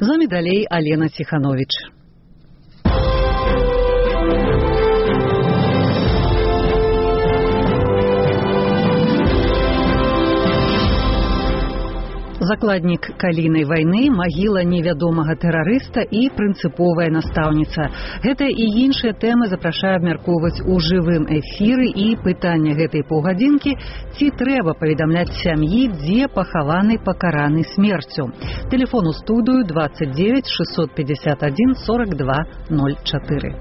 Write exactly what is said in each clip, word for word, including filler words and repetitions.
З вами далей Алена Тиханович. Закладнік калійнай вайны, магіла невядомага тэрарыста і прынцыповая настаўніца. Гэта і іншыя тэмы запрашаю абмяркоўваць у жывым эфіры, і пытанне гэтай паўгадзінкі: ці трэба паведамляць сям'і, дзе пахаваны пакараны смерцю. Тэлефон у студыю двадцать девять шестьсот пятьдесят один сорок два ноль четыре.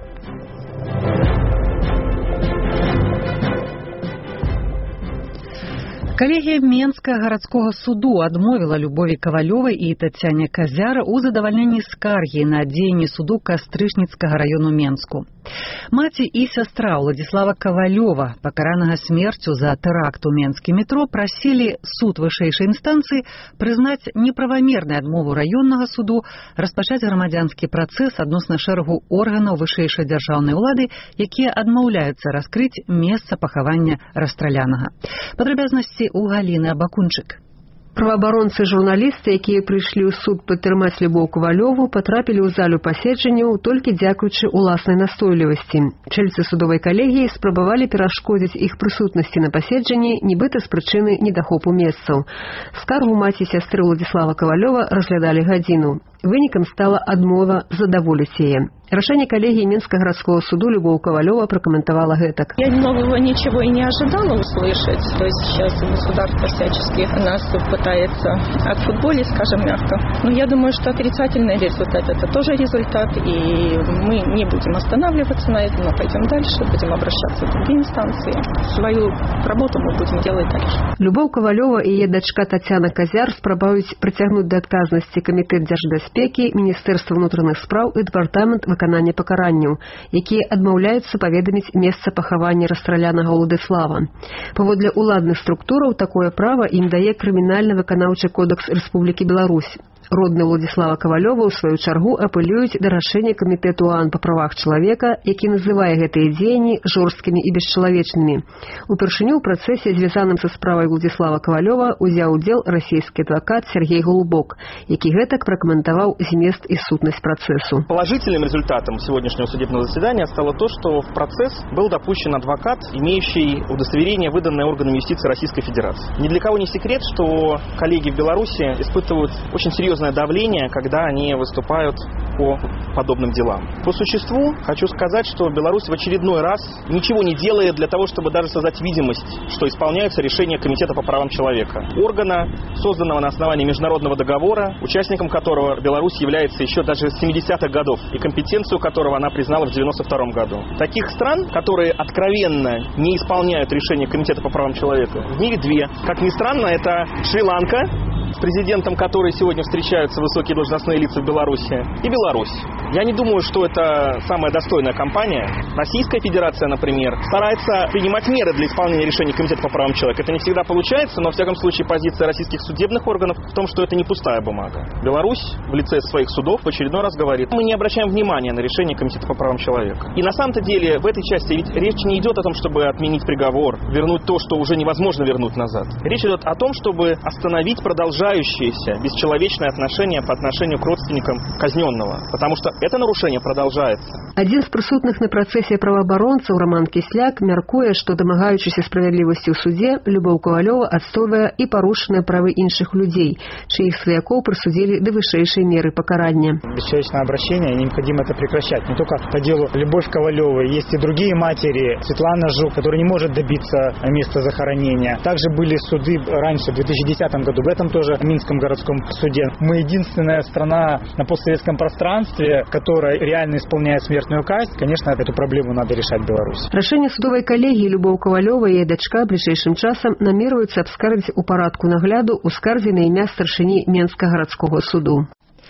Калегія Менскага гарадскога суду адмовіла Любові Кавалёвай і Тацяне Казяр у задавальненні скаргі на дзеянні суду Кастрычніцкага раёну Менску. Маці і сястра Уладзіслава Кавалёва, пакаранага смерцю за тэракт у Менскім метро, прасілі суд вышэйшай інстанцыі прызнаць неправамернай адмову раённага суду распачаць грамадзянскі працэс адносна шэрагу органаў вышэйшай дзяржаўнай улады, якія адмаўляюцца раскрыць месца пахавання расстралянага. Падрабязнасці у Галіны Абакунчык. Праваабаронцы журналісты, якія прыйшлі ў суд падтрымаць Любоў Кавалёву, патрапілі ў залю паседжанняў толькі дзякуючы уласнай настойлівасці. Чэльцы судовай калегіі спрабавалі перашкодзіць іх прысутнасці на паседжанні, нібыта з прычыны недахопу месцаў. Скаргу маці сястры Уладзіслава Кавалёва разглядалі гадзіну. Вынікам стала адмова задаволіць яе. Рашение коллегии Минского городского суда Любовь Ковалева прокомментовала гэтак. Я нового ничего и не ожидала услышать. То есть сейчас государство всячески нас пытается отфутболить, скажем мягко. Но я думаю, что отрицательный результат это тоже результат. И мы не будем останавливаться на этом, но пойдем дальше, будем обращаться в другие инстанции. Свою работу мы будем делать дальше. Любовь Ковалева и ее дочка Татьяна Казяр спрабуюць прыцягнуць да адказнасці Камітэт дзяржбяспекі, Міністэрства ўнутраных спраў і Дэпартамент выканання пакаранняў, якія адмаўляюцца паведаміць месца пахавання расстралянага Уладзіслава. Паводле уладных структураў такое права ім дае крымінальна-выканаўчы кодэкс Рэспублікі Беларусь. Родны Уладзіслава Кавалёва ў сваю чаргу апелююць да рашэння Камітэту ООН па правах чалавека, які называе гэтыя дзеянні жорсткімі і бесчалавечнымі. Упершыню ў працэсе, звязаным са справай Уладзіслава Кавалёва, узяў удзел расійскі адвакат Сергей Голубок, які гэтак пракаментаваў змест і сутнасць працэсу. Положительным результатом сегодняшнего судебного заседания стало то, что в процесс был допущен адвокат, имеющий удостоверение, выданное органами юстиции Российской Федерации. Ни для кого не секрет, что коллеги в Беларуси испытывают очень серьезное давление, когда они выступают по подобным делам. По существу хочу сказать, что Беларусь в очередной раз ничего не делает для того, чтобы даже создать видимость, что исполняются решения Комитета по правам человека. Органа, созданного на основании международного договора, участником которого Беларусь является еще даже с семидесятых годов, и компетенцию которого она признала в девяносто втором году. Таких стран, которые откровенно не исполняют решения Комитета по правам человека, в мире две. Как ни странно, это Шри-Ланка, с президентом которой сегодня встречаются высокие должностные лица в Беларуси, и Беларусь. Я не думаю, что это самая достойная компания. Российская Федерация, например, старается принимать меры для исполнения решений Комитета по правам человека. Это не всегда получается, но, в всяком случае, позиция российских судебных органов в том, что это не пустая бумага. Беларусь в лице своих судов в очередной раз говорит: мы не обращаем внимания на решение Комитета по правам человека. И на самом-то деле в этой части ведь речь не идет о том, чтобы отменить приговор, вернуть то, что уже невозможно вернуть назад. Речь идет о том, чтобы остановить продолжающееся бесчеловечное отношение по отношению к родственникам казненного, потому что это нарушение продолжается. Один з прысутных на працэсе праваабаронцаў Роман Кісляк мяркуе, што, дамагаючыся справядлівасці ў суде, Любоў Ковалёва адстойвае і парушаныя правы іншых людзей, чыіх сваякоў прысудзілі да вышэйшай меры пакарання. Бесчеловечное обращение, необходимо это прекращать. Не только по делу Любовь Ковалёвой, есть и другие матери, Светлана Жук, которая не может добиться места захоронения. Также были суды раньше, в две тысячи десятом году, в этом тоже Минском городском суде. Мы единственная страна на постсоветском пространстве, которая реально исполняет смертную казнь. Конечно, эту проблему надо решать в Беларуси. Рашэнне судовай калегіі Любоў Ковалёва і яе дачка бліжэйшым часам намерваюцца абскардзіць у парадку нагляду ў скарзе на імя старшыні Менскага гарадскога суду.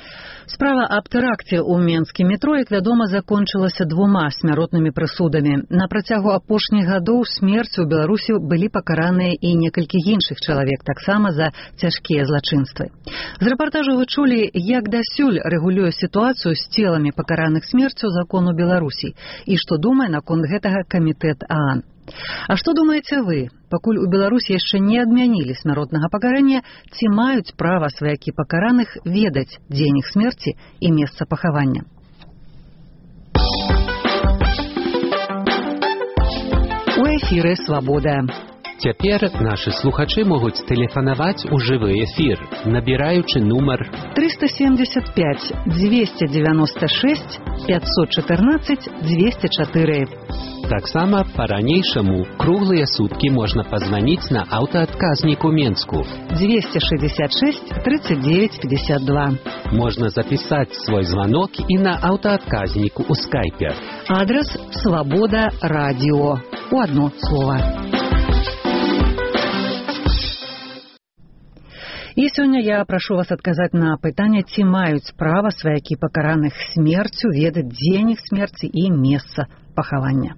Справа аб тэракце ў Менскім метро, як вядома, закончылася двума смяротнымі прысудамі. На працягу апошніх гадоў смерцю ў Беларусі былі пакараныя і некалькі іншых чалавек, таксама за цяжкія злачынствы. З рэпартажу вы чулі, як дасюль рэгулюе сітуацыю з целамі пакараных смерцю закон у Беларусі і што думае наконт гэтага Камітэт ООН. А што думаеце вы? Пакуль у Беларусі яшчэ не адмянілі смяротнага пакарання, ці маюць права сваякі пакараных ведаць дзень іх смерці і месца пахавання? У эфіры «Свабода». Цяпер нашы слухачы могуць тэлефанаваць у жывы эфір, набіраючы нумар триста семьдесят пять двести девяносто шесть пятьсот четырнадцать двести четыре. Таксама па-ранейшаму круглыя суткі можна пазваніць на аўтаадказнік у Менску двести шестьдесят шесть тридцать девять пятьдесят два. Можна запісаць свой званок і на аўтаадказніку ў скайпе. Адрес «Свобода радио». У одно слово. І сёння я прашу вас адказаць на пытанне, ці маюць права сваякі пакараных смерцю ведаць дзень іх смерці і месца пахавання.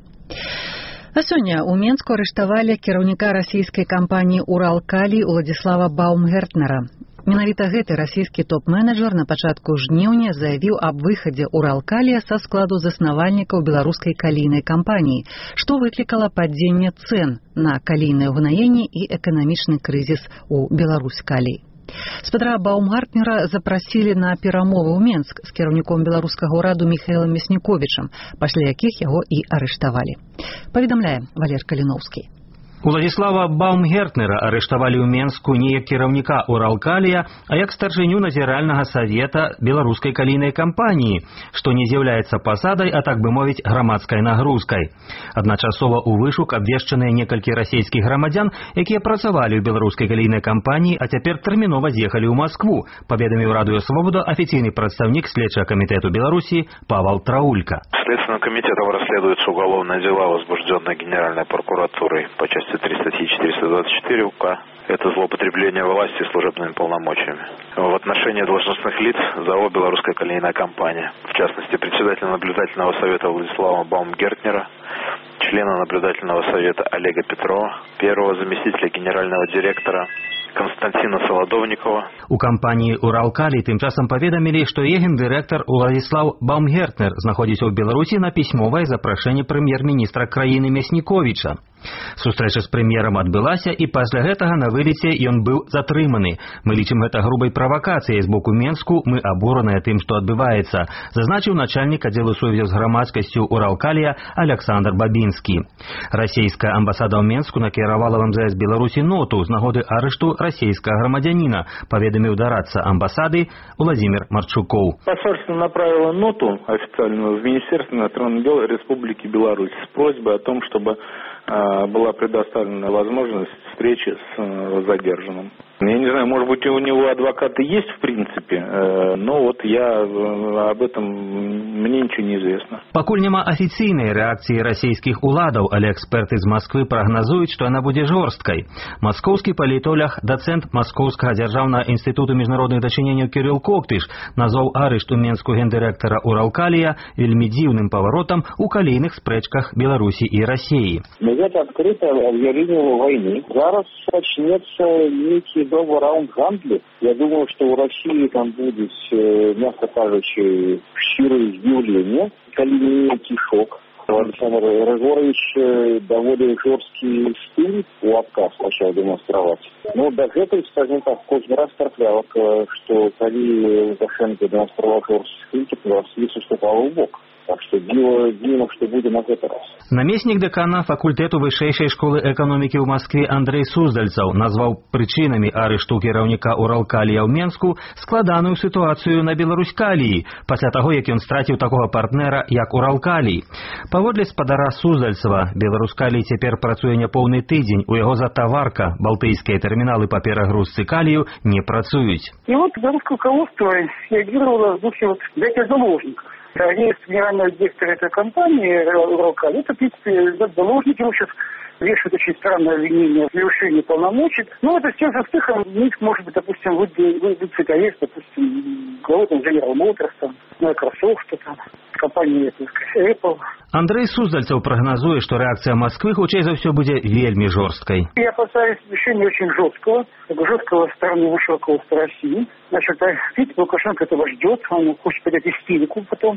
А сёння ў Менску арыштавалі кіраўніка расійскай кампаніі «Уралкалій» Уладзіслава Баумгертнера. Менавіта гэты расійскі топ-менеджер на пачатку жніўня заявіў аб выхадзе «Уралкалія» са складу заснавальнікаў беларускай калійнай кампаніі, што выклікала падзенне цэн на калійныя ўгнаенні і эканамічны крызіс у «Беларусь-Калій». Спадара Баумгартнера запрасілі на перамовы ў Менск з кіраўніком беларускага ўраду Міхаілам Мясніковічам, пасля якіх яго і арыштавалі. Паведамляе Валер Каліноўскі. Уладзіслава Баумгертнера арыштавалі ў Менску не як кіраўніка «Уралкалія», а як старшыню назіральнага савета беларускай калійнай кампаніі, што не з'яўляецца пасадай, а так бы мовіць, грамадскай нагрузкай. Адначасова ў вышук абвешчаныя некалькі расійскіх грамадзян, якія працавалі ў беларускай калійнай кампаніі, а цяпер тэрмінова з'ехалі ў Маскву, паведаміў радыё «Свобода» афіцыйны прадстаўнік следчага камітэту Беларусі Павел Траулька. Следственным комитетом расследуются уголовные дела, возбужденные Генеральной прокуратурой по части три статьи четыреста двадцать четыре УК. Это злоупотребление власти служебными полномочиями. В отношении должностных лиц ЗАО «Белорусская калийная компания», в частности, председателя наблюдательного совета Владислава Баумгертнера, члена наблюдательного совета Олега Петрова, первого заместителя генерального директора Константина Солодовникова. У кампаніі «Уралкалій» тым часам паведамілі, што яе гендырэктар Уладзіслаў Баумгертнер знаходзіцца ў Беларусі на пісьмовае запрашэнне прэм'ер-міністра краіны Мясніковіча. Сустрэча з прэм'ерам адбылася, і пасля гэтага на вылеце ён быў затрыманы. Мы лічым гэта грубай правакацыяй з боку Менску, мы абураныя тым, што адбываецца, зазначыў начальнік аддзелу сувязі з грамадскасцю «Уралкалія» Александр Бабінскі. Расійская амбасада ў Менску накіравала в эм зэ эс Беларусі ноту з нагоды арышту расійскага грамадзяніна, паведаміў дарадца амбасады Владимир Марчуков. Посольство направило ноту официальную в Министерство иностранных дел Республики Беларусь с просьбой о том, чтобы была предоставлена возможность встречи с задержанным. Я не знаю, может быть, у него адвокаты есть в принципе, но вот я об этом, мне ничего не известно. Пакуль няма афіцыйнай рэакцыі расійскіх уладаў, але эксперты з Масквы прагназуюць, што яна будзе жорсткай. Маскоўскі палітолог, дацэнт Маскоўскага дзяржаўнага інстытуту міжнародных дачыненняў Кірыл Коктыш назваў арышт у Менску гендырэктара «Уралкалія» вельмі дзіўным паваротам у калійных спрэчках Беларусі і Расіі. Это открытое объявление войны. Зараз начнется некий новый раунд гандли. Я думаю, что у России там будет, мягко кажучи, щирое изъявление. Калийный шок. Александр Григорович довольно жесткий стиль у отказ начал демонстрировать. Но до этого, скажем так, каждый раз траплял, что коли Лукашенко демонстрировал жесткий стиль, то Россия уступала в бок. Так что дело, дело, что будет на этот раз. Намеснік дэкана факультэту вышэйшай школы эканомікі ў Маскве Андрей Суздальцаў назваў прычынамі арышту кіраўніка «Уралкалія» ў Менску складаную сітуацыю на Беларусь-Каліі пасля таго, як ён страціў такога партнера, як «Уралкалій». Паводле спадара Суздальцава, Беларусь-Калій цяпер працуе няпоўны тыдзень, у яго затаварка, балтыйскія тэрміналы па перагрузцы калію не працуюць. И вот белорусское руководство реагировало в духе вот «дайте заложников». Есть генеральный директор этой компании, «Уралкалий», это, в принципе, заложники, его сейчас вешают очень странное обвинение в превышении полномочий. Ну, это с тем же успехом Минск может быть, допустим, выдвинуть арест, допустим, главы там General Motors, там, Microsoft, там, компании Apple. Андрей Суздальцаў прагназуе, што рэакцыя Масквы хутчэй за ўсё будзе вельмі жорсткай. Я опасаюсь решения очень жесткого, жесткого стороны высшего руководства России. Значит, видите, Лукашенко этого ждет, он хочет подать истерику потом.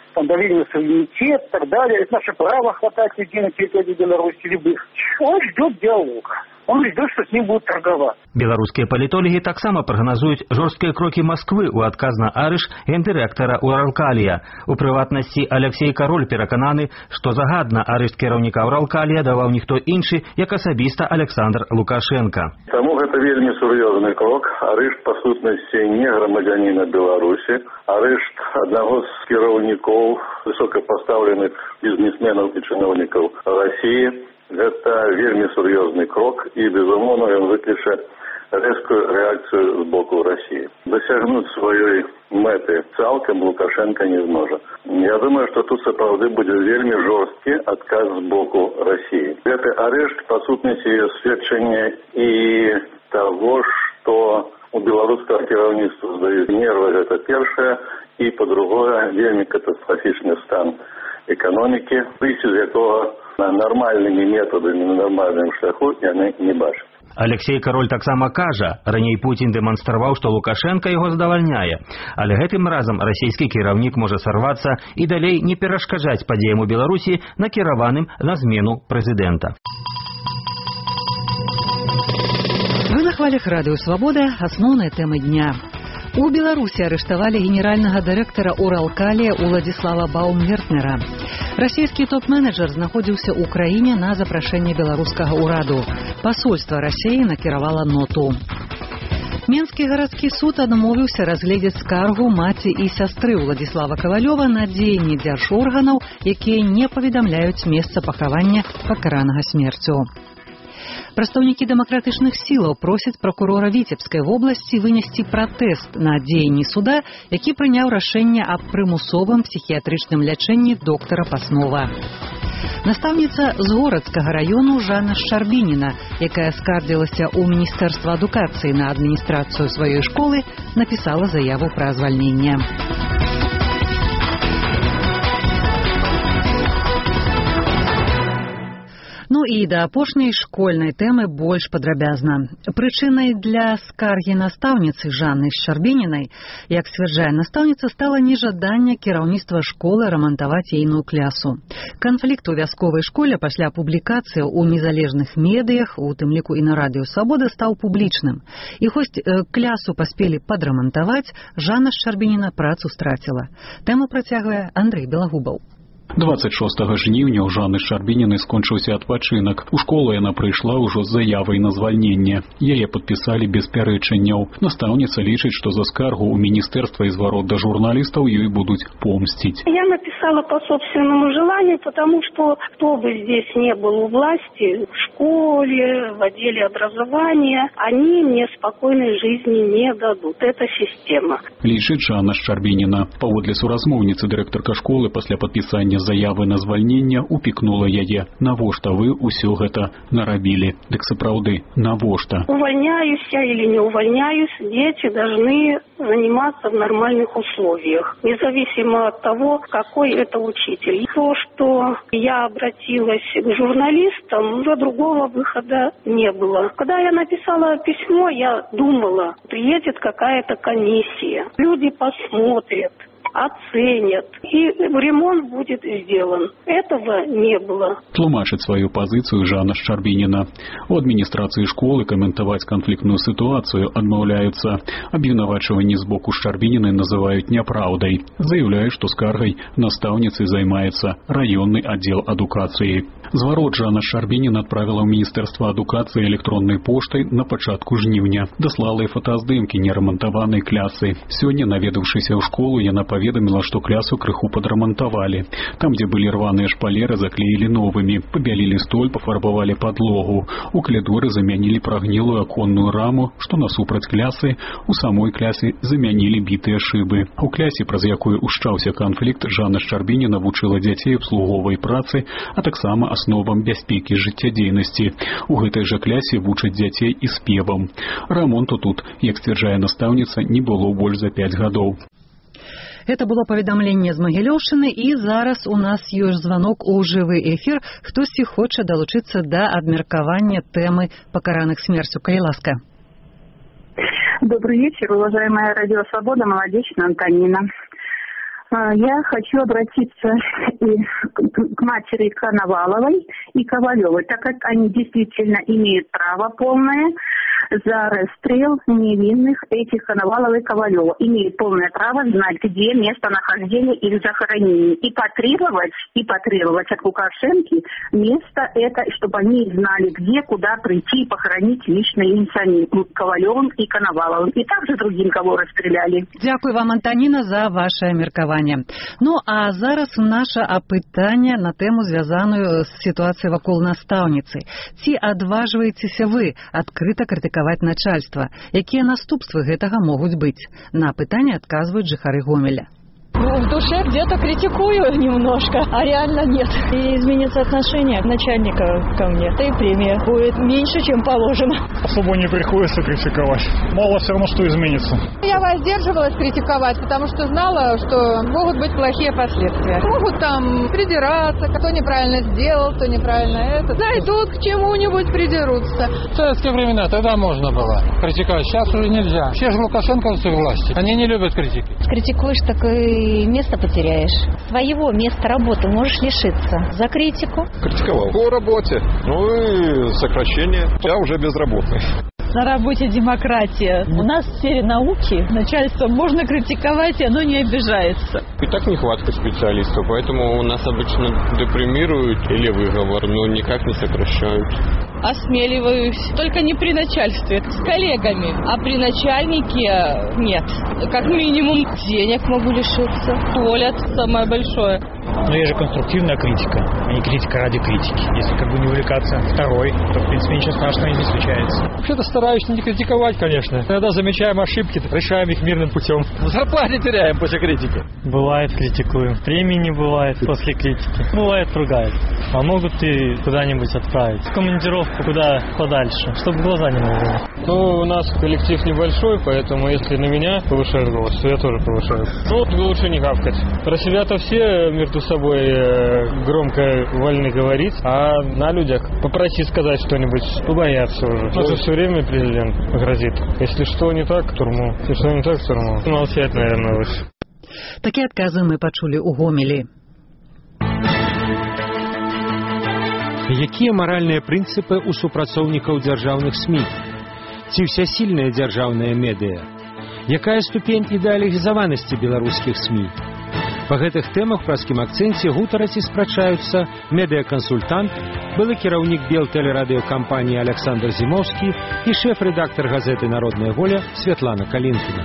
там, доверие, суверенитет и так далее. Это наше право хватать людей на территории Беларуси любых. Он ждет диалога. Он ждет, что с ним будут торговать. Беларускія палітолагі таксама прагназуюць жорсткія крокі Масквы ў адказ на арыш гендырэктара Уралкалія. У прыватнасці Алексей Кароль перакананы, што загадна арышт кіраўніка Уралкалія даваў ніхто іншы, як асабіста Александр Лукашенко. Таму гэта вельмі сур'ёзны крок. Арышт, па сутнасці, не грамадзяніна Беларусі. Арышт аднаго з кіраўнікоў высокапастаўленых бізнесменаў і чыноўнікаў Расіі. Гэта вельмі сур'ёзны крок і, безумоўна, ён выкліча рэзкую рэакцыю з боку Расіі. Дасягнуць сваёй мэты цалкам Лукашенко не зможа. Я думаю, што тут сапраўды будзе вельмі жорсткі адказ з боку Расіі. Гэты арышт, па сутнасці, сведчанне і таго, што у беларускага кіраўніцтва здаюць нервы, гэта першае, і, па-другое, вельмі катастрафічны стан эканомікі, выйсці з якога нармальнымі метадамі на нармальным шляху яны не бачаць. Алексей Кароль таксама кажа, раней Путін дэманстраваў, што Лукашенко яго задавальняе, але гэтым разам расійскі кіраўнік можа сарвацца і далей не перашкаджаць падзеям у Беларусі, накіраваным на змену прэзідэнта. Вы на хвалях радыё «Свабода», асноўныя тэмы дня. У Беларусі арыштавалі генеральнага дырэктара Уралкалія Уладзіслава Баумгертнера. Расійскі топ-менеджер знаходзіўся ў краіне на запрашэнне беларускага ўраду. Пасольства Расіі накіравала ноту. Менскі гарадскі суд адмовіўся разгледзець скаргу маці і сястры Уладзіслава Кавалёва на дзеянні дзяржорганаў, якія не паведамляюць месца пахавання пакаранага смерцю. Прадстаўнікі дэмакратычных сілаў просяць пракурора Віцебскай вобласці вынесці пратэст на дзеянні суда, які прыняў рашэнне аб прымусовым псіхіятрычным лячэнні доктара Паснова. Настаўніца з Горацкага раёну Жанна Шчарбініна, якая скардзілася ў Міністэрства адукацыі на адміністрацыю сваёй школы, напісала заяву пра звальненне. Ну і да апошняй школьнай тэмы больш падрабязна. Прычынай для скаргі настаўніцы Жанны Шчарбінінай, як сцвярджае настаўніца, стала нежаданне кіраўніцтва школы рамантаваць ейную клясу. Канфлікт у вясковай школе пасля публікацыі ў незалежных медыях, у тым ліку і на радыё «Свабода», стаў публічным. І хоць э, клясу паспелі падрамантаваць, Жанна Шчарбініна працу страціла. Тэму працягвае Андрэй Белагубаў. двадцать шостага жніўня ў Жанны Шчарбінінай скончыўся адпачынак. У школу яна прыйшла ўжо з заявай на звальненне. Яе падпісалі без пярэчанняў. Настаўніца лічыць, што за скаргу ў міністэрства і зварот да журналістаў ёй будуць помсціць. Я написала по собственному желанию, потому что кто бы здесь не был у власти, в школе, в отделе образования, они мне спокойной жизни не дадут. Это система. Лічыць Жанна Шчарбініна. Паводле суразмоўніцы дырэктарка школы пасля падпісання заявы на звальненне упікнула яе. Навошта вы ўсё гэта нарабілі? Дык сапраўды, навошта? Увольняюсь я или не увольняюсь, дети должны заниматься в нормальных условиях, независимо от того, какой это учитель. То, что я обратилась к журналистам, уже другого выхода не было. Когда я написала письмо, я думала, приедет какая-то комиссия, люди посмотрят, оценят, и ремонт будет сделан. Этого не было. Тлумачыць сваю пазіцыю Жанна Шчарбініна. У адміністрацыі школы каментаваць канфліктную сітуацыю адмаўляюцца. Абвінавачванні з боку Шчарбінінай называюць няпраўдай. Заяўляюць, што скаргай настаўніцы займаецца раённы аддзел адукацыі. Зварот Жанна Шчарбініна адправіла ў Міністэрства адукацыі электроннай поштай на пачатку жніўня. Даслала і фотаздымкі нерамантаванай клясы. Сёння, наведаўшыся ў школу, яна паведаміла, што клясу крыху падрамантавалі. Там, дзе былі рваныя шпалеры, заклеілі новымі, пабялілі столь, пафарбавалі падлогу. У калідоры замянілі прагнілую аконную раму, што насупраць клясы, у самой клясе замянілі бітыя шыбы. У клясе, праз якую ушчаўся канфлікт, Жанна Шчарбініна вучыла дзяцей абслуговай працы, а таксама асновам бяспекі жыццядзейнасці. У гэтай жа клясе вучаць дзяцей і спевам. Рамонту тут, як сцвярджае настаўніца, не было больш за пяць гадоў. Это было паведамленне з Магілёўшчыны, і зараз у нас ёсць званок у жывы эфір. Хтосьці хоча далучыцца да абмеркавання тэмы пакараных смерцю. Калі ласка. Добрый вечер, уважаемая радио «Свобода», Молодечная, Антонина. Я хочу обратиться к матери Коноваловой и Ковалевой, так как они действительно имеют право полное за расстрел невинных этих Коновалова и Ковалева. Имеют полное право знать, где местонахождение их захоронений. И потребовать, и потребовать от Лукашенко место это, чтобы они знали, где, куда прийти и похоронить лично им самим, Ковалевым и Коноваловым. И также другим, кого расстреляли. Дякую вам, Антоніна, за ваше міркаванне. Ну, а зараз наше апытанне на тему, звязаную з сітуацыяй вакол настаўніцы. Ці адважваецеся вы адкрыта крытыкаваць начальства? Якія наступствы гэтага могуць быць? На апытанне адказваюць жыхары Гомеля. Ну, в душе где-то критикую немножко, а реально нет. И изменится отношение начальника ко мне. Да и премия будет меньше, чем положено. Особо не приходится критиковать. Мало все равно, что изменится. Я воздерживалась критиковать, потому что знала, что могут быть плохие последствия. Могут там придираться, кто неправильно сделал, кто неправильно это. Найдут к чему-нибудь, придерутся. В советские времена тогда можно было критиковать. Сейчас уже нельзя. Все же лукашенковцы власти. Они не любят критики. Критикуешь, так и место потеряешь. Своего места работы можешь лишиться. За критику. Критиковал. По работе. Ну и сокращение. Я уже безработный. На работе демократия. У нас в сфере науки начальство можно критиковать, и оно не обижается. И так нехватка специалистов, поэтому у нас обычно депримируют или выговор, но никак не сокращают. Осмеливаюсь. Только не при начальстве, с коллегами. А при начальнике нет. Как минимум денег могу лишиться. Уволят самое большое. Но есть же конструктивная критика, а не критика ради критики. Если как бы не увлекаться второй, то в принципе ничего страшного не случается. Вообще-то стараюсь не критиковать, конечно. Иногда замечаем ошибки, решаем их мирным путем. Зарплаты теряем после критики. Бывает, критикуем. Премии не бывает после критики. Бывает, ругают. А могут и куда-нибудь отправить. В командировку куда подальше, чтобы глаза не мозгали. Ну, у нас коллектив небольшой, поэтому если на меня повышают голос, то я тоже повышаю. Ну, лучше не гавкать. Про себя-то все между собой громко вольны говорить, а на людях попроси сказать что-нибудь, побоятся уже. Уже все время президент грозит. Если что не так, в турму. Если что не так, в турму. Молчать, наверное, лучше. Такие отказы мы почули у Гомелі. Якія маральныя прынцыпы ў супрацоўнікаў дзяржаўных СМІ? Ці ўсясільная дзяржаўная медыя? Якая ступень ідэалізаванасці беларускіх СМІ? Па гэтых тэмах праскім акцэнце гутараць і спрачаюцца медыакансультант, былы кіраўнік белтэлерадыёкампаніі Александр Зімоўскі і шэф-рэдактар газеты «Народная воля» Святлана Калінкіна.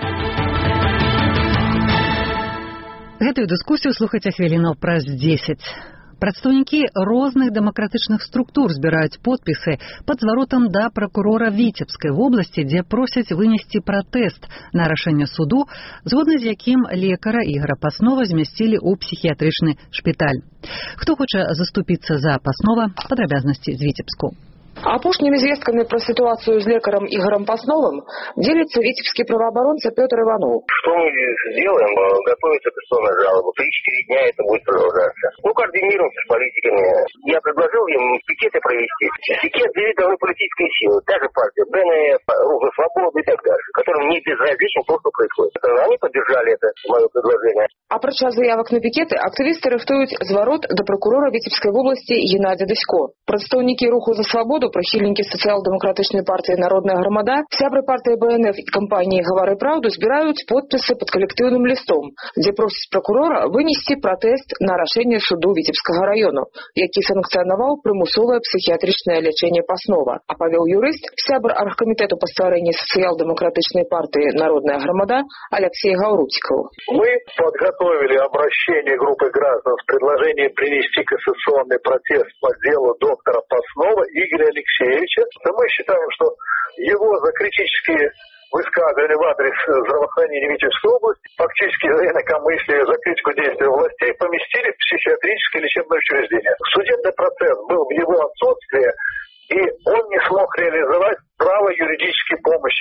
Гэтую дыскусію слухайце хвілінаў праз дзесяць. Прадстаўнікі розных дэмакратычных структур збіраюць подпісы пад зваротам да пракурора Віцебскай вобласці, дзе просяць вынесці пратэст на рашэнне суду, згодна з якім лекара Ігора Паснова змясцілі ў псіхіятрычны шпіталь. Хто хоча заступіцца за Паснова, падрабязнасці з Віцебску. Апошнімі звесткамі пра ситуацию с лекаром Игорем Пасновым делится витебский правооборонца Петр Иванов. Что мы сделаем? Готовится кассационная жалоба. Три-четыре дня это будет продолжаться. Ну, координируемся с политиками. Я предложил им пикеты провести. Пикет заведет должны политические силы. Та же партия БНФ, Рух за свободу и так далее, которым не безразлично то, что происходит. Они поддержали это мое предложение. Апрача заявок на пикеты, активисты рыхтуюць зварот до прокурора Витебской области Геннадия Дысько. Прадстаўнікі Руху за свободу, прихильники социал-демократичной партии «Народная громада», сябры партии БНФ и компании «Говори правду» збирают подписи под коллективным листом, где просят прокурора вынести протест на решение суду Витебского района, який санкционовал примусовое психиатричное лечение Паснова, а повел юрист, сябр оргкомитету по стварению социал-демократичной партии «Народная громада» Алексей Гаврутиков. Мы подготовили обращение группы граждан с предложением принести кассационный протест по делу доктора Паснова Игоря Алексеевича. Мы считаем, что его за критические высказывания в адрес здравоохранения Витебской области, фактически за инакомыслие, за критику действия властей поместили в психиатрическое лечебное учреждение. Судебный процесс был в его отсутствие, и он не смог реализовать право юридической помощи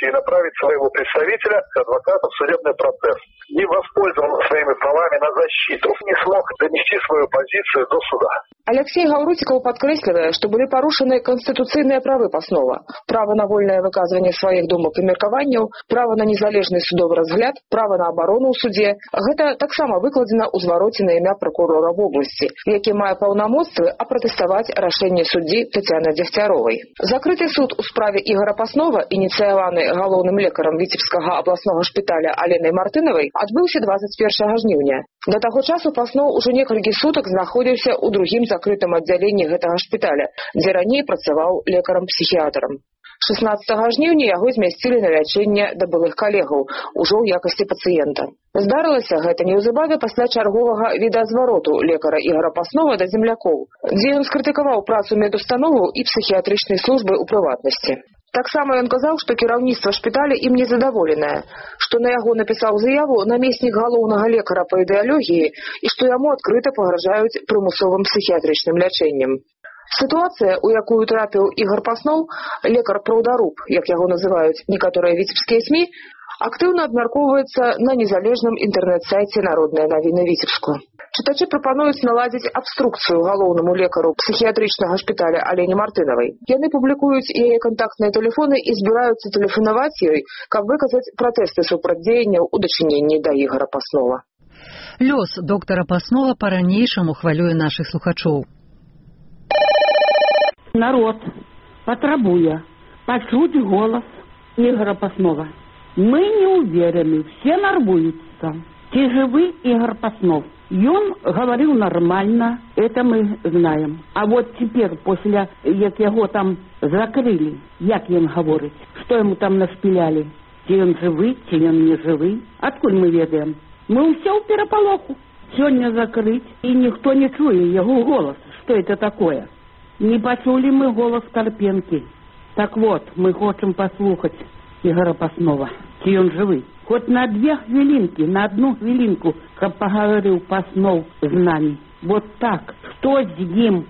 и направить своего представителя, адвоката, в судебный процесс. Не воспользовался своими правами на защиту, не смог донести свою позицию до суда. Алексей Гаўрутиков подкрэслівае, што былі парушаны канстытуцыйныя правы паснова: права на вольнае выказванне сваіх думак і меркаванняў, права на незалежны судовы разгляд, права на абарону ў суде. Гэта таксама выкладзена ў звароце на імя прокурора вобласці, які мае паўнамоцтвы апратэставаць рашэнне суддзі Тацяны Дзегцяровай. Закрыты суд у справе Ігора Паснова, ініцыяваны галоўным лекарам Віцебскага абласнога шпіталя Аленай Мартынавай, адбыўся двадцать першага жніўня. Да таго часу Паснов ужо некалькі сутак знаходзіўся ў другім закрытым аддзяленні гэтага шпіталя, дзе раней працаваў лекарам-псіхіятрам. шаснаццатага жніўня яго змясцілі на лячэнне да былых калегаў, ужо ў якасці пацыента. Здарылася гэта неўзабаве пасля чарговага відэазвароту лекара Ігора Паснова да землякоў, дзе ён скрытыкаваў працу медустановаў і псіхіятрычнай службы ў прыватнасці. Таксама ён казаў, што кіраўніцтва шпіталя ім незадаволенае, што на яго напісаў заяву намеснік галоўнага лекара па ідэалогіі і што яму адкрыта пагражаюць прымусовым псіхіятрычным лячэннем. Сітуацыя, у якую трапіў Ігор Паснов, лекар-праўдаруб, як яго называюць некаторыя віцебскія СМІ, актыўна абмяркоўваецца на незалежным інтэрнэт-сайце «Народныя навіны Віцебску». Чытачы прапануюць наладзіць абструкцыю галоўнаму лекару псіхіятрычнага шпіталя Алене Мартынавай. Яны публікуюць яе кантактныя тэлефоны і збіраюцца тэлефанаваць ёй, каб выказаць пратэсты супрацьдзеянняў у дачыненні да Ігора Паснова. Лёс доктара Паснова па-ранейшаму хвалюе нашых слухачоў. Народ патрабуе пачуць голас Ігора Паснова. Мы не уверены, все нервуются. Ці жывы Ігор Паснов? Он говорил нормально, это мы знаем. А вот теперь, после як его там закрыли, як он говорит, что ему там нашпиляли? Чи он живый, чи он не живый? Откуда мы ведаем? Мы все в переполоху. Сегодня закрыть, и никто не чует его голос. Что это такое? Не почули мы голос Карпенки. Так вот, мы хотим послухать Ігора Паснова. Чи он живый? Хоть на две хвилинки, на одну хвилинку, как поговорил Паснов с нами. Вот так. Что с ним?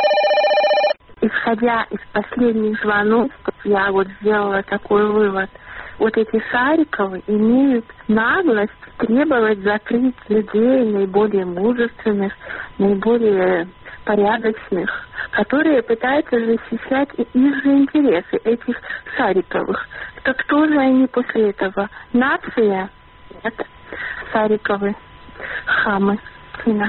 Исходя из последних звонков, я вот сделала такой вывод. Вот эти Шариковы имеют наглость требовать закрыть людей наиболее мужественных, наиболее порядочных, которые пытаются защищать их же интересы, этих Шариковых. Так кто же они после этого? Нация? Нет. Шариковы. Хамы. Фина.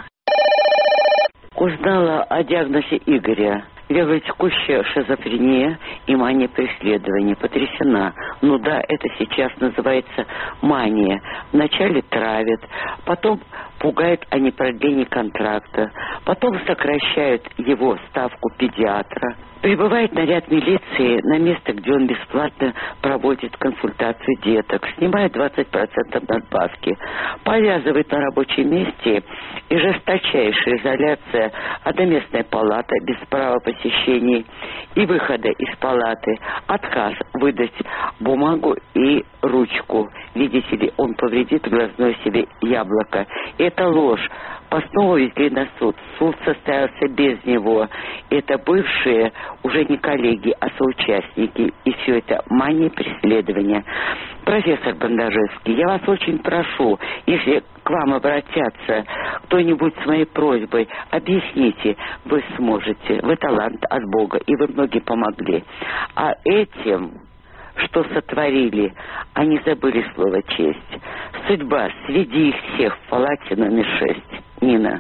Узнала о диагнозе Игоря. Вялотекущая шизофрения и мания преследования. Потрясена. Ну да, это сейчас называется мания. Вначале травят, потом пугают о непродлении контракта, потом сокращают его ставку педиатра. Прибывает наряд милиции на место, где он бесплатно проводит консультацию деток, снимает двадцать процентов надбавки, повязывает на рабочем месте и жесточайшая изоляция, одноместная палата без права посещений и выхода из палаты, отказ выдать бумагу и ручку. Видите ли, он повредит глазное себе яблоко. Это ложь. Паснова везли на суд. Суд состоялся без него. Это бывшие уже не коллеги, а соучастники. И все это мания преследования. Профессор Бандажевский, я вас очень прошу, если к вам обратятся кто-нибудь с моей просьбой, объясните, вы сможете. Вы талант от Бога, и вы многим помогли. А этим, что сотворили, они забыли слово честь. Судьба, сведи их всех в палате номер шесть. Ніна.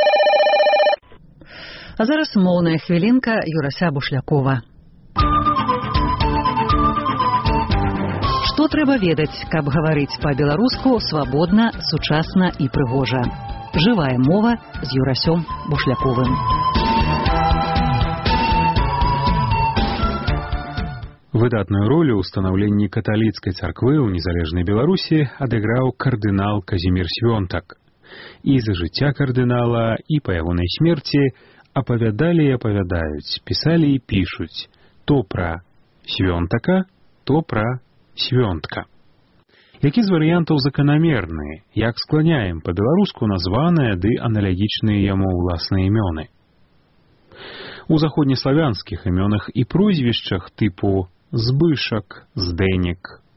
А зараз моўная хвілінка Юрася Бушлякова. Што трэба ведаць, каб гаварыць па-беларуску свабодна, сучасна і прыгожа? Жывая мова з Юрасём Бушляковым. Выдатную ролю ў станаўленні каталіцкай царквы ў незалежнай Беларусі адыграў кардынал Казімір Свёнтак. І за жыцця кардынала, і па ягонай смерці апавядалі і апавядаюць, пісалі і пішуць то пра Свёнтака, то пра Свёнтка. Які з варыянтаў заканамерны, як скланяем па-беларуску названыя ды аналагічныя яму ўласныя імёны. У заходнеславянскіх імёнах і прозвішчах тыпу Збышак, Здэнек,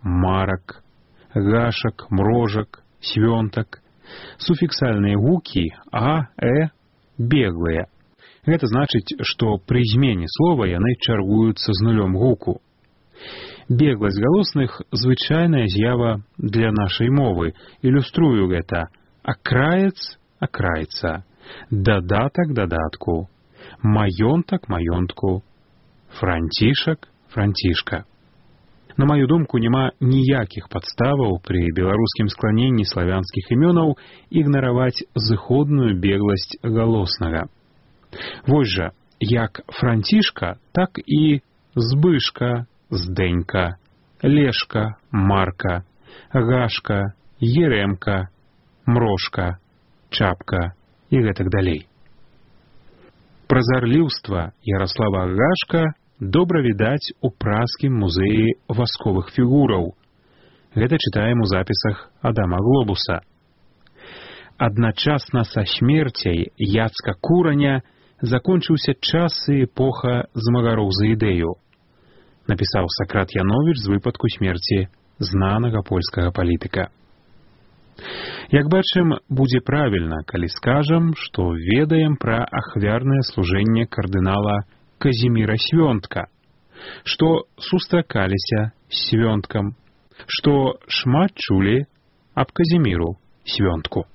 марак, гашак, мрожак, свёнтак. Суфіксальныя гукі а, э беглыя. Гэта значыць, што пры змене слова яны чаргуюцца з нулём гуку. Бегласць галосных – звычайная з'ява для нашай мовы. Ілюструю гэта. Акраец – акрайца, дадатак – дадатку, маёнтак – маёнтку, францішак – францішка. На маю думку, няма ніякіх падставаў пры беларускім скланенні славянскіх імёнаў ігнараваць зыходную бегласць галоснага. Вось жа, як францішка, так і збышка, здэнька, лешка, марка, гашка, ерэмка, мрошка, чапка і гэтак далей. Празарліўства Яраслава Гашка добра відаць у праскім музеі васковых фігураў. Гэта чытаем у запісах Адама Глобуса. Адначасна са смерцяй Яцка Кураня закончыўся час і эпоха змагароў за ідэю, напісаў Сакрат Яновіч з выпадку смерці знанага польскага палітыка. Як бачым, будзе правільна, калі скажам, што ведаем пра ахвярнае служэнне кардынала Казіміра Свёнтка, што сустракаліся з Свёнткам, што шмат чулі аб Казіміру Свёнтку.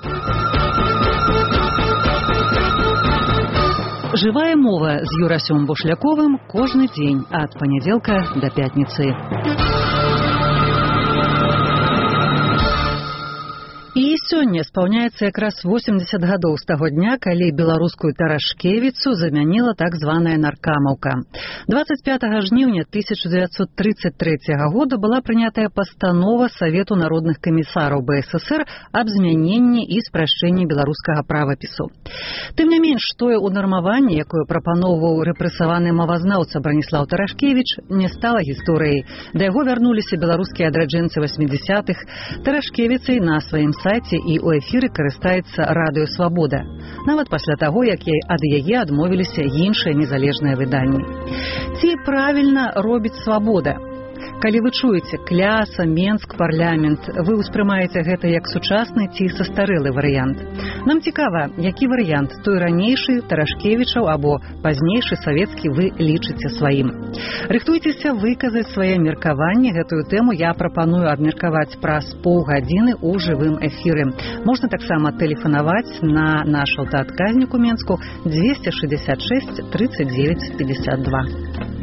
Жывая мова з Юрасём Бушляковым кожны дзень ад панядзелка да пятніцы. І сёння спаўняецца якраз восемьдесят гадоў з таго дня, калі беларускую Тарашкевіцу замяніла так званая наркамаўка. двадцать пятага жніўня тысяча дзевяцьсот тридцать третьего года была прынятая пастанова Савету народных камісараў БССР аб змяненні і спрашчэнні беларускага правапісу. Тым не менш, тое ўнармаванне, якое прапаноўваў рэпрэсаваны мовазнаўца Браніслаў Тарашкевіч, не стала гісторыяй. Да яго вярнуліся беларускія адраджэнцы восьмидесятых. Тарашкевіцай на сваім сайце і ў эфіры карыстаецца Радыё Свабода, нават пасля таго, як ад яе адмовіліся іншыя незалежныя выданні. Ці правільна робіць Свабода? Калі вы чуеце Кляса, Менск, парламент, вы ўспрымаеце гэта як сучасны ці састарэлы варыянт. Нам цікава, які варыянт, той ранейшы Тарашкевічаў або пазнейшы савецкі вы лічыце сваім. Рыхтуйцеся выказаць свае меркаванні. Гэтую тэму я прапаную абмеркаваць праз паўгадзіны ў жывым эфіры. Можна таксама тэлефанаваць на наш аўтаадказнік у Менску двести шестьдесят шесть тридцать девять пятьдесят два.